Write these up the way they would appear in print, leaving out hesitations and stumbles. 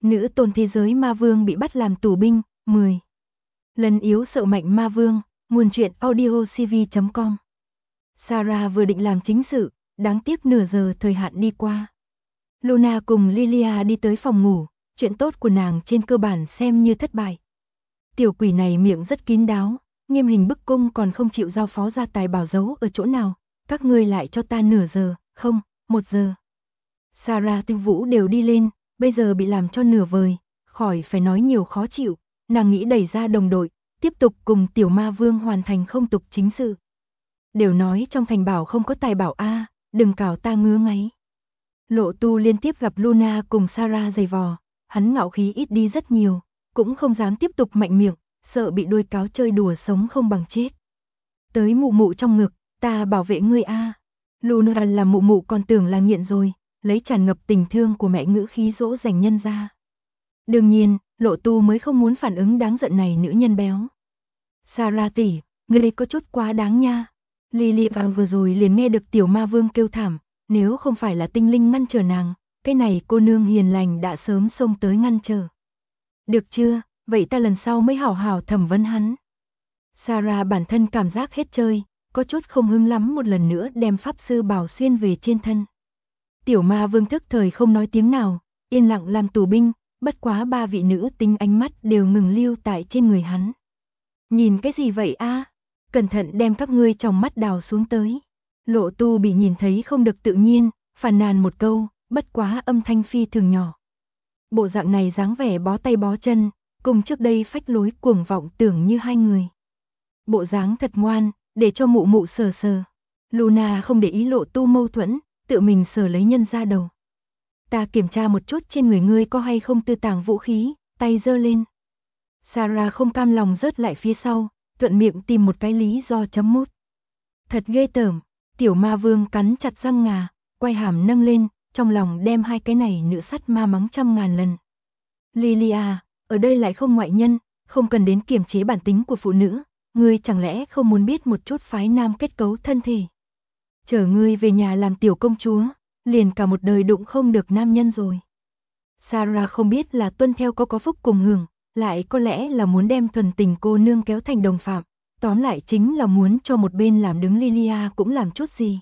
Nữ tôn thế giới ma vương bị bắt làm tù binh, 10. Lần yếu sợ mạnh ma vương, nguồn truyện audiocv.com. Sarah vừa định làm chính sự, đáng tiếc nửa giờ thời hạn đi qua. Luna cùng Lilia đi tới phòng ngủ, chuyện tốt của nàng trên cơ bản xem như thất bại. Tiểu quỷ này miệng rất kín đáo, nghiêm hình bức cung còn không chịu giao phó gia tài bảo giấu ở chỗ nào, các ngươi lại cho ta nửa giờ, không, 1 giờ. Sarah Tinh Vũ đều đi lên, bây giờ bị làm cho nửa vời, khỏi phải nói nhiều khó chịu, nàng nghĩ đẩy ra đồng đội, tiếp tục cùng tiểu ma vương hoàn thành không tục chính sự. Đều nói trong thành bảo không có tài bảo a, đừng cào ta ngứa ngáy. Lộ Tu liên tiếp gặp Luna cùng Sarah giày vò, hắn ngạo khí ít đi rất nhiều, cũng không dám tiếp tục mạnh miệng, sợ bị đuôi cáo chơi đùa sống không bằng chết. Tới mụ mụ trong ngực, ta bảo vệ ngươi a. Luna là mụ mụ còn tưởng là nghiện rồi, lấy tràn ngập tình thương của mẹ ngữ khí dỗ dành nhân ra. Đương nhiên, Lộ Tu mới không muốn phản ứng đáng giận này nữ nhân béo. Sarah tỷ, ngươi có chút quá đáng nha. Lily vào vừa rồi liền nghe được tiểu ma vương kêu thảm, nếu không phải là tinh linh ngăn trở nàng, cái này cô nương hiền lành đã sớm xông tới ngăn trở. Được chưa, vậy ta lần sau mới hảo hảo thẩm vấn hắn. Sarah bản thân cảm giác hết chơi, có chút không hứng lắm một lần nữa đem pháp sư bảo xuyên về trên thân. Tiểu ma vương thức thời không nói tiếng nào, yên lặng làm tù binh, bất quá 3 vị nữ tính ánh mắt đều ngừng lưu tại trên người hắn. Nhìn cái gì vậy a? Cẩn thận đem các ngươi trong mắt đào xuống tới. Lộ Tu bị nhìn thấy không được tự nhiên, phàn nàn một câu, bất quá âm thanh phi thường nhỏ. Bộ dạng này dáng vẻ bó tay bó chân, cùng trước đây phách lối cuồng vọng tưởng như hai người. Bộ dáng thật ngoan, để cho mụ mụ sờ sờ. Luna không để ý Lộ Tu mâu thuẫn, tự mình sờ lấy nhân ra đầu. Ta kiểm tra một chút trên người ngươi có hay không tư tàng vũ khí, tay giơ lên. Sarah không cam lòng rớt lại phía sau, thuận miệng tìm một cái lý do chấm mút. Thật ghê tởm, tiểu ma vương cắn chặt răng ngà, quay hàm nâng lên, trong lòng đem hai cái này nữ sắt ma mắng 100.000 lần. Lilia, ở đây lại không ngoại nhân, không cần đến kiềm chế bản tính của phụ nữ, ngươi chẳng lẽ không muốn biết một chút phái nam kết cấu thân thể. Chở ngươi về nhà làm tiểu công chúa, liền cả một đời đụng không được nam nhân rồi. Sarah không biết là tuân theo có phúc cùng hưởng, lại có lẽ là muốn đem thuần tình cô nương kéo thành đồng phạm, tóm lại chính là muốn cho một bên làm đứng Lilia cũng làm chút gì.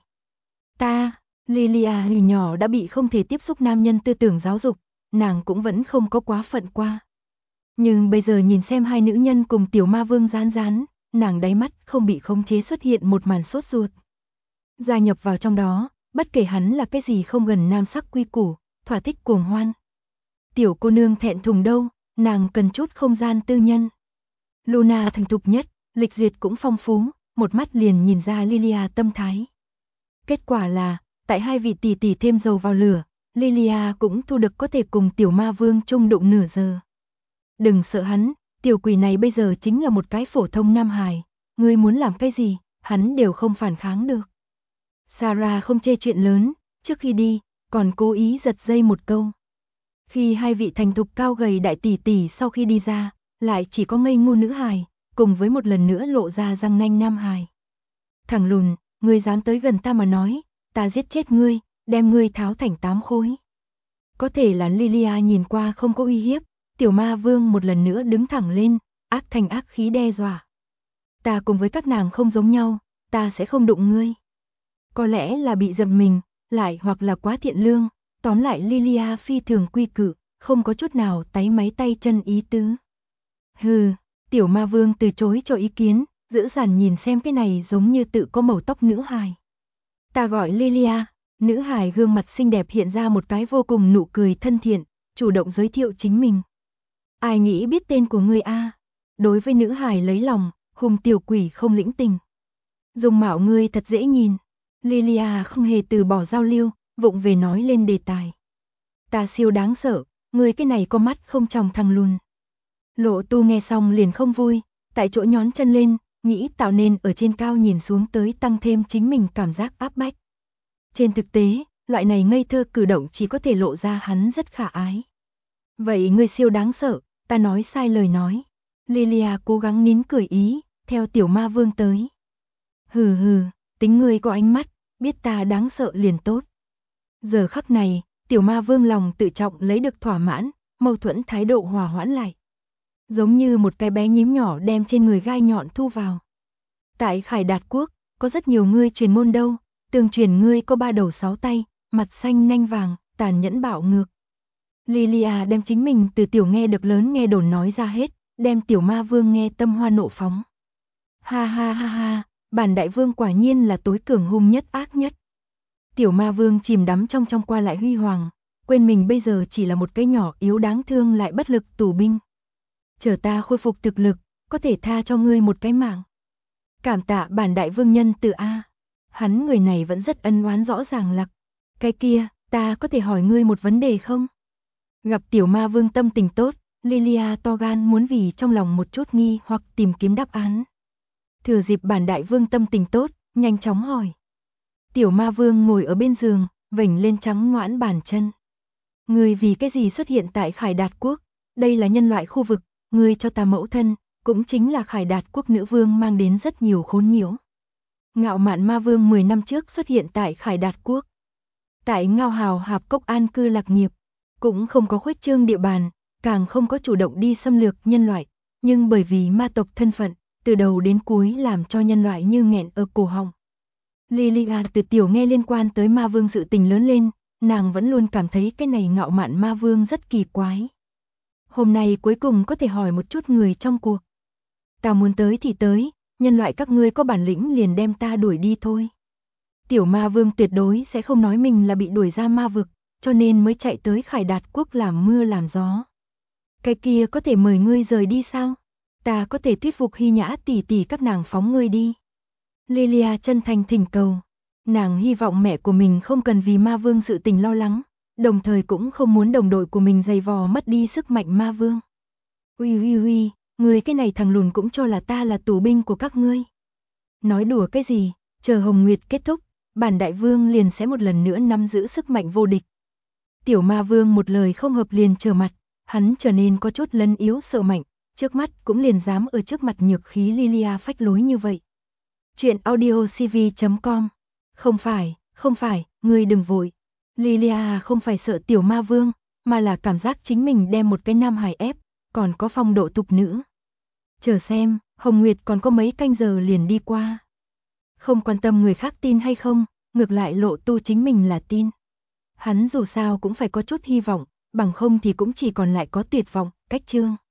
Lilia hồi nhỏ đã bị không thể tiếp xúc nam nhân tư tưởng giáo dục, nàng cũng vẫn không có quá phận qua. Nhưng bây giờ nhìn xem hai nữ nhân cùng tiểu ma vương rán rán, nàng đáy mắt không bị khống chế xuất hiện một màn sốt ruột. Gia nhập vào trong đó, bất kể hắn là cái gì không gần nam sắc quy củ, thỏa thích cuồng hoan. Tiểu cô nương thẹn thùng đâu, nàng cần chút không gian tư nhân. Luna thành thục nhất, lịch duyệt cũng phong phú, một mắt liền nhìn ra Lilia tâm thái. Kết quả là, tại hai vị tỷ tỷ thêm dầu vào lửa, Lilia cũng thu được có thể cùng tiểu ma vương chung đụng nửa giờ. Đừng sợ hắn, tiểu quỷ này bây giờ chính là một cái phổ thông nam hài, ngươi muốn làm cái gì, hắn đều không phản kháng được. Sarah không chê chuyện lớn, trước khi đi, còn cố ý giật dây một câu. Khi hai vị thành thục cao gầy đại tỷ tỷ sau khi đi ra, lại chỉ có ngây ngô nữ hài, cùng với một lần nữa lộ ra răng nanh nam hài. Thằng lùn, ngươi dám tới gần ta mà nói, ta giết chết ngươi, đem ngươi tháo thành 8 khối. Có thể là Lilia nhìn qua không có uy hiếp, tiểu ma vương một lần nữa đứng thẳng lên, ác thành ác khí đe dọa. Ta cùng với các nàng không giống nhau, ta sẽ không đụng ngươi. Có lẽ là bị giật mình, lại hoặc là quá thiện lương, tóm lại Lilia phi thường quy củ, không có chút nào táy máy tay chân ý tứ. Hừ, tiểu ma vương từ chối cho ý kiến, dữ dằn nhìn xem cái này giống như tự có màu tóc nữ hài. Ta gọi Lilia, nữ hài gương mặt xinh đẹp hiện ra một cái vô cùng nụ cười thân thiện, chủ động giới thiệu chính mình. Ai nghĩ biết tên của ngươi a? Đối với nữ hài lấy lòng, hùng tiểu quỷ không lĩnh tình. Dung mạo ngươi thật dễ nhìn. Lilia không hề từ bỏ giao lưu, vụng về nói lên đề tài. Ta siêu đáng sợ, ngươi cái này có mắt không tròng thằng lùn. Lộ Tu nghe xong liền không vui, tại chỗ nhón chân lên, nghĩ tạo nên ở trên cao nhìn xuống tới tăng thêm chính mình cảm giác áp bách. Trên thực tế, loại này ngây thơ cử động chỉ có thể lộ ra hắn rất khả ái. Vậy ngươi siêu đáng sợ, ta nói sai lời nói. Lilia cố gắng nín cười ý, theo tiểu ma vương tới. Hừ hừ, tính ngươi có ánh mắt, biết ta đáng sợ liền tốt. Giờ khắc này, tiểu ma vương lòng tự trọng lấy được thỏa mãn, mâu thuẫn thái độ hòa hoãn lại. Giống như một cái bé nhím nhỏ đem trên người gai nhọn thu vào. Tại Khải Đạt Quốc, có rất nhiều ngươi truyền môn đâu, tương truyền ngươi có 3 đầu 6 tay, mặt xanh nanh vàng, tàn nhẫn bạo ngược. Lilia đem chính mình từ tiểu nghe được lớn nghe đồn nói ra hết, đem tiểu ma vương nghe tâm hoa nộ phóng. Ha ha ha ha, bản đại vương quả nhiên là tối cường hung nhất ác nhất. Tiểu ma vương chìm đắm trong qua lại huy hoàng, quên mình bây giờ chỉ là một cái nhỏ yếu đáng thương lại bất lực tù binh. Chờ ta khôi phục thực lực, có thể tha cho ngươi một cái mạng. Cảm tạ bản đại vương nhân từ A. Hắn người này vẫn rất ân oán rõ ràng lặc. Cái kia, ta có thể hỏi ngươi một vấn đề không? Gặp tiểu ma vương tâm tình tốt, Lilia to gan muốn vì trong lòng một chút nghi hoặc tìm kiếm đáp án. Thừa dịp bản đại vương tâm tình tốt, nhanh chóng hỏi. Tiểu ma vương ngồi ở bên giường, vểnh lên trắng noãn bàn chân. Ngươi vì cái gì xuất hiện tại Khải Đạt Quốc? Đây là nhân loại khu vực, ngươi cho ta mẫu thân, cũng chính là Khải Đạt Quốc nữ vương mang đến rất nhiều khốn nhiễu. Ngạo mạn ma vương 10 năm trước xuất hiện tại Khải Đạt Quốc. Tại Ngao Hào Hạp Cốc an cư lạc nghiệp, cũng không có khuếch trương địa bàn, càng không có chủ động đi xâm lược nhân loại, nhưng bởi vì ma tộc thân phận, từ đầu đến cuối làm cho nhân loại như nghẹn ở cổ họng. Lilia từ tiểu nghe liên quan tới ma vương sự tình lớn lên, nàng vẫn luôn cảm thấy cái này ngạo mạn ma vương rất kỳ quái. Hôm nay cuối cùng có thể hỏi một chút người trong cuộc. Ta muốn tới thì tới, nhân loại các ngươi có bản lĩnh liền đem ta đuổi đi thôi. Tiểu ma vương tuyệt đối sẽ không nói mình là bị đuổi ra ma vực, cho nên mới chạy tới Khải Đạt Quốc làm mưa làm gió. Cái kia có thể mời ngươi rời đi sao? Ta có thể thuyết phục Hy Nhã tỷ tỷ các nàng phóng ngươi đi. Lilia chân thành thỉnh cầu. Nàng hy vọng mẹ của mình không cần vì ma vương sự tình lo lắng, đồng thời cũng không muốn đồng đội của mình dày vò mất đi sức mạnh ma vương. Uy, ngươi cái này thằng lùn cũng cho là ta là tù binh của các ngươi. Nói đùa cái gì, chờ Hồng Nguyệt kết thúc, bản đại vương liền sẽ một lần nữa nắm giữ sức mạnh vô địch. Tiểu ma vương một lời không hợp liền trở mặt, hắn trở nên có chút lấn yếu sợ mạnh, trước mắt cũng liền dám ở trước mặt nhược khí Lilia phách lối như vậy. Chuyện audiocv.com. Không phải, ngươi đừng vội. Lilia không phải sợ tiểu ma vương, mà là cảm giác chính mình đem một cái nam hài ép, còn có phong độ tục nữ. Chờ xem, Hồng Nguyệt còn có mấy canh giờ liền đi qua. Không quan tâm người khác tin hay không, ngược lại Lộ Tu chính mình là tin. Hắn dù sao cũng phải có chút hy vọng, bằng không thì cũng chỉ còn lại có tuyệt vọng, cách chương.